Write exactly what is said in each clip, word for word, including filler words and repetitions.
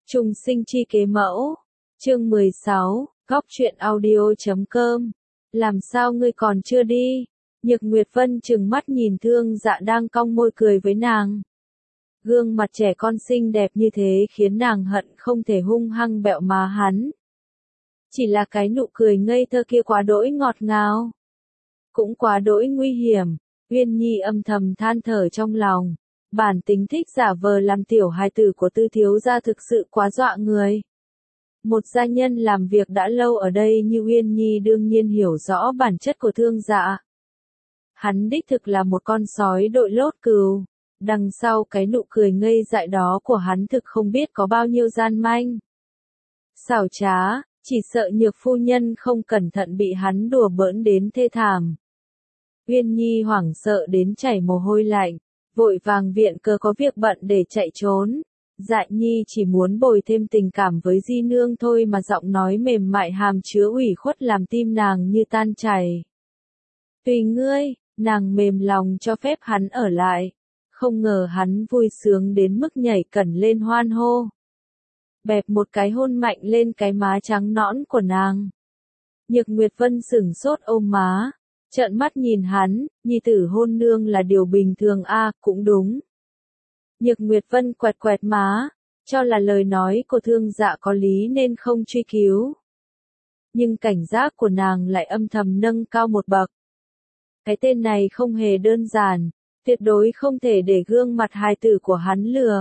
Trùng sinh chi kế mẫu. Chương mười sáu, góc truyện audio chấm com. Làm sao ngươi còn chưa đi? Nhược Nguyệt Vân trừng mắt nhìn Thương Dạ đang cong môi cười với nàng. Gương mặt trẻ con xinh đẹp như thế khiến nàng hận không thể hung hăng bẹo má hắn. Chỉ là cái nụ cười ngây thơ kia quá đỗi ngọt ngào, cũng quá đỗi nguy hiểm. Uyên Nhi âm thầm than thở trong lòng. Bản tính thích giả vờ làm tiểu hài tử của Tư thiếu gia thực sự quá dọa người. Một gia nhân làm việc đã lâu ở đây như Uyên Nhi đương nhiên hiểu rõ bản chất của Thương Dạ. Hắn đích thực là một con sói đội lốt cừu. Đằng sau cái nụ cười ngây dại đó của hắn thực không biết có bao nhiêu gian manh. Xảo trá, chỉ sợ Nhược phu nhân không cẩn thận bị hắn đùa bỡn đến thê thảm. Uyên Nhi hoảng sợ đến chảy mồ hôi lạnh, vội vàng viện cớ có việc bận để chạy trốn. Dạ Nhi chỉ muốn bồi thêm tình cảm với Di Nương thôi mà giọng nói mềm mại hàm chứa ủy khuất làm tim nàng như tan chảy. Tùy ngươi, nàng mềm lòng cho phép hắn ở lại. Không ngờ hắn vui sướng đến mức nhảy cẩn lên hoan hô. Bẹp một cái hôn mạnh lên cái má trắng nõn của nàng. Nhược Nguyệt Vân sửng sốt ôm má, trợn mắt nhìn hắn, nhi tử hôn nương là điều bình thường a, à, cũng đúng. Nhược Nguyệt Vân quẹt quẹt má, cho là lời nói của Thương Dạ có lý nên không truy cứu. Nhưng cảnh giác của nàng lại âm thầm nâng cao một bậc. Cái tên này không hề đơn giản, tuyệt đối không thể để gương mặt hài tử của hắn lừa.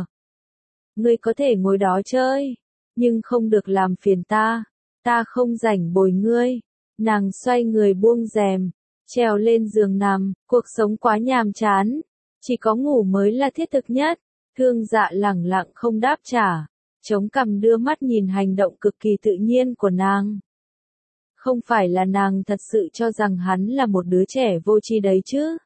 Ngươi có thể ngồi đó chơi, nhưng không được làm phiền ta, ta không rảnh bồi ngươi. Nàng xoay người buông rèm, trèo lên giường nằm, cuộc sống quá nhàm chán, chỉ có ngủ mới là thiết thực nhất. Thương Dạ lẳng lặng không đáp trả, chống cằm đưa mắt nhìn hành động cực kỳ tự nhiên của nàng. Không phải là nàng thật sự cho rằng hắn là một đứa trẻ vô tri đấy chứ.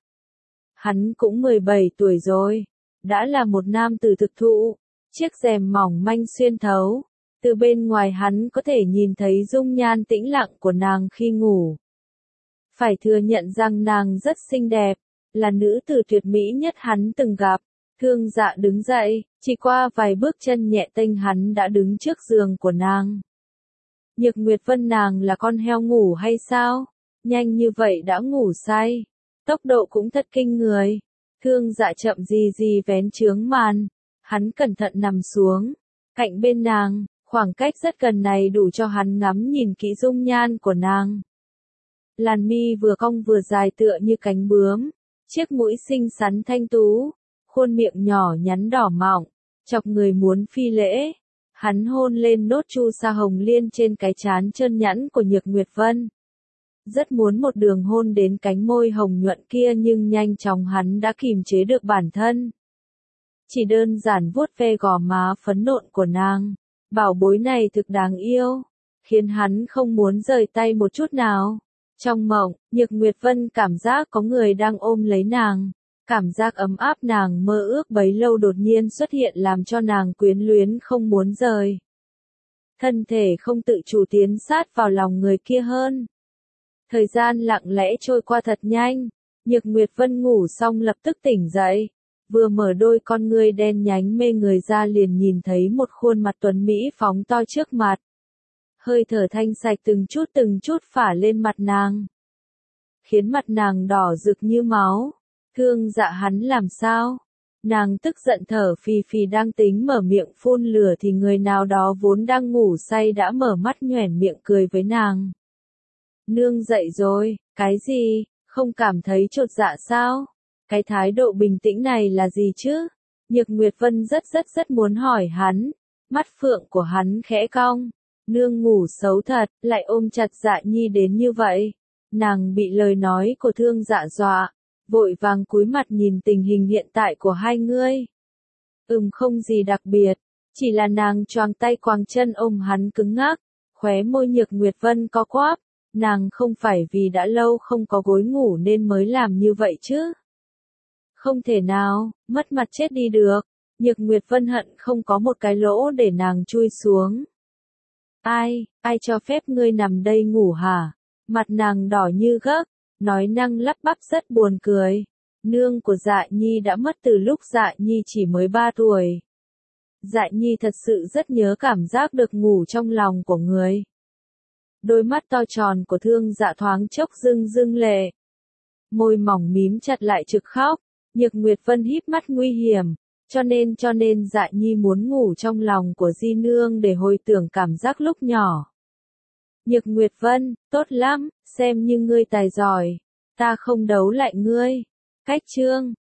Hắn cũng mười bảy tuổi rồi, đã là một nam tử thực thụ, chiếc rèm mỏng manh xuyên thấu. Từ bên ngoài hắn có thể nhìn thấy dung nhan tĩnh lặng của nàng khi ngủ. Phải thừa nhận rằng nàng rất xinh đẹp, là nữ tử tuyệt mỹ nhất hắn từng gặp. Thương Dạ đứng dậy, chỉ qua vài bước chân nhẹ tênh hắn đã đứng trước giường của nàng. Nhược Nguyệt Vân nàng là con heo ngủ hay sao? Nhanh như vậy đã ngủ say. Tốc độ cũng thật kinh người. Thương Dạ chậm gì gì vén chướng màn. Hắn cẩn thận nằm xuống. Cạnh bên nàng, khoảng cách rất gần này đủ cho hắn ngắm nhìn kỹ dung nhan của nàng. Làn mi vừa cong vừa dài tựa như cánh bướm. Chiếc mũi xinh xắn thanh tú. Khuôn miệng nhỏ nhắn đỏ mọng, chọc người muốn phi lễ. Hắn hôn lên nốt chu sa hồng liên trên cái trán trơn nhẵn của Nhược Nguyệt Vân. Rất muốn một đường hôn đến cánh môi hồng nhuận kia nhưng nhanh chóng hắn đã kìm chế được bản thân. Chỉ đơn giản vuốt ve gò má phấn nộn của nàng. Bảo bối này thực đáng yêu, khiến hắn không muốn rời tay một chút nào. Trong mộng, Nhược Nguyệt Vân cảm giác có người đang ôm lấy nàng. Cảm giác ấm áp nàng mơ ước bấy lâu đột nhiên xuất hiện làm cho nàng quyến luyến không muốn rời. Thân thể không tự chủ tiến sát vào lòng người kia hơn. Thời gian lặng lẽ trôi qua thật nhanh. Nhược Nguyệt Vân ngủ xong lập tức tỉnh dậy. Vừa mở đôi con ngươi đen nhánh mê người ra liền nhìn thấy một khuôn mặt tuấn mỹ phóng to trước mặt. Hơi thở thanh sạch từng chút từng chút phả lên mặt nàng. Khiến mặt nàng đỏ rực như máu. Thương Dạ hắn làm sao? Nàng tức giận thở phì phì đang tính mở miệng phun lửa thì người nào đó vốn đang ngủ say đã mở mắt nhoẻn miệng cười với nàng. Nương dậy rồi, cái gì, không cảm thấy chột dạ sao? Cái thái độ bình tĩnh này là gì chứ? Nhược Nguyệt Vân rất rất rất muốn hỏi hắn, mắt phượng của hắn khẽ cong. Nương ngủ xấu thật, lại ôm chặt Dạ Nhi đến như vậy. Nàng bị lời nói của Thương Dạ dọa. Vội vàng cúi mặt nhìn tình hình hiện tại của hai ngươi. Ừm không gì đặc biệt, chỉ là nàng choàng tay quàng chân ôm hắn cứng ngắc, khóe môi Nhược Nguyệt Vân co quắp, nàng không phải vì đã lâu không có gối ngủ nên mới làm như vậy chứ. Không thể nào, mất mặt chết đi được, Nhược Nguyệt Vân hận không có một cái lỗ để nàng chui xuống. Ai, ai cho phép ngươi nằm đây ngủ hả? Mặt nàng đỏ như gấc. Nói năng lắp bắp rất buồn cười. Nương của Dạ Nhi đã mất từ lúc Dạ Nhi chỉ mới ba tuổi. Dạ Nhi thật sự rất nhớ cảm giác được ngủ trong lòng của người. Đôi mắt to tròn của Thương Dạ thoáng chốc rưng rưng lệ. Môi mỏng mím chặt lại trực khóc. Nhược Nguyệt Vân híp mắt nguy hiểm. Cho nên cho nên Dạ Nhi muốn ngủ trong lòng của Di Nương để hồi tưởng cảm giác lúc nhỏ. Nhược Nguyệt Vân, tốt lắm, xem như ngươi tài giỏi. Ta không đấu lại ngươi. Cách chương.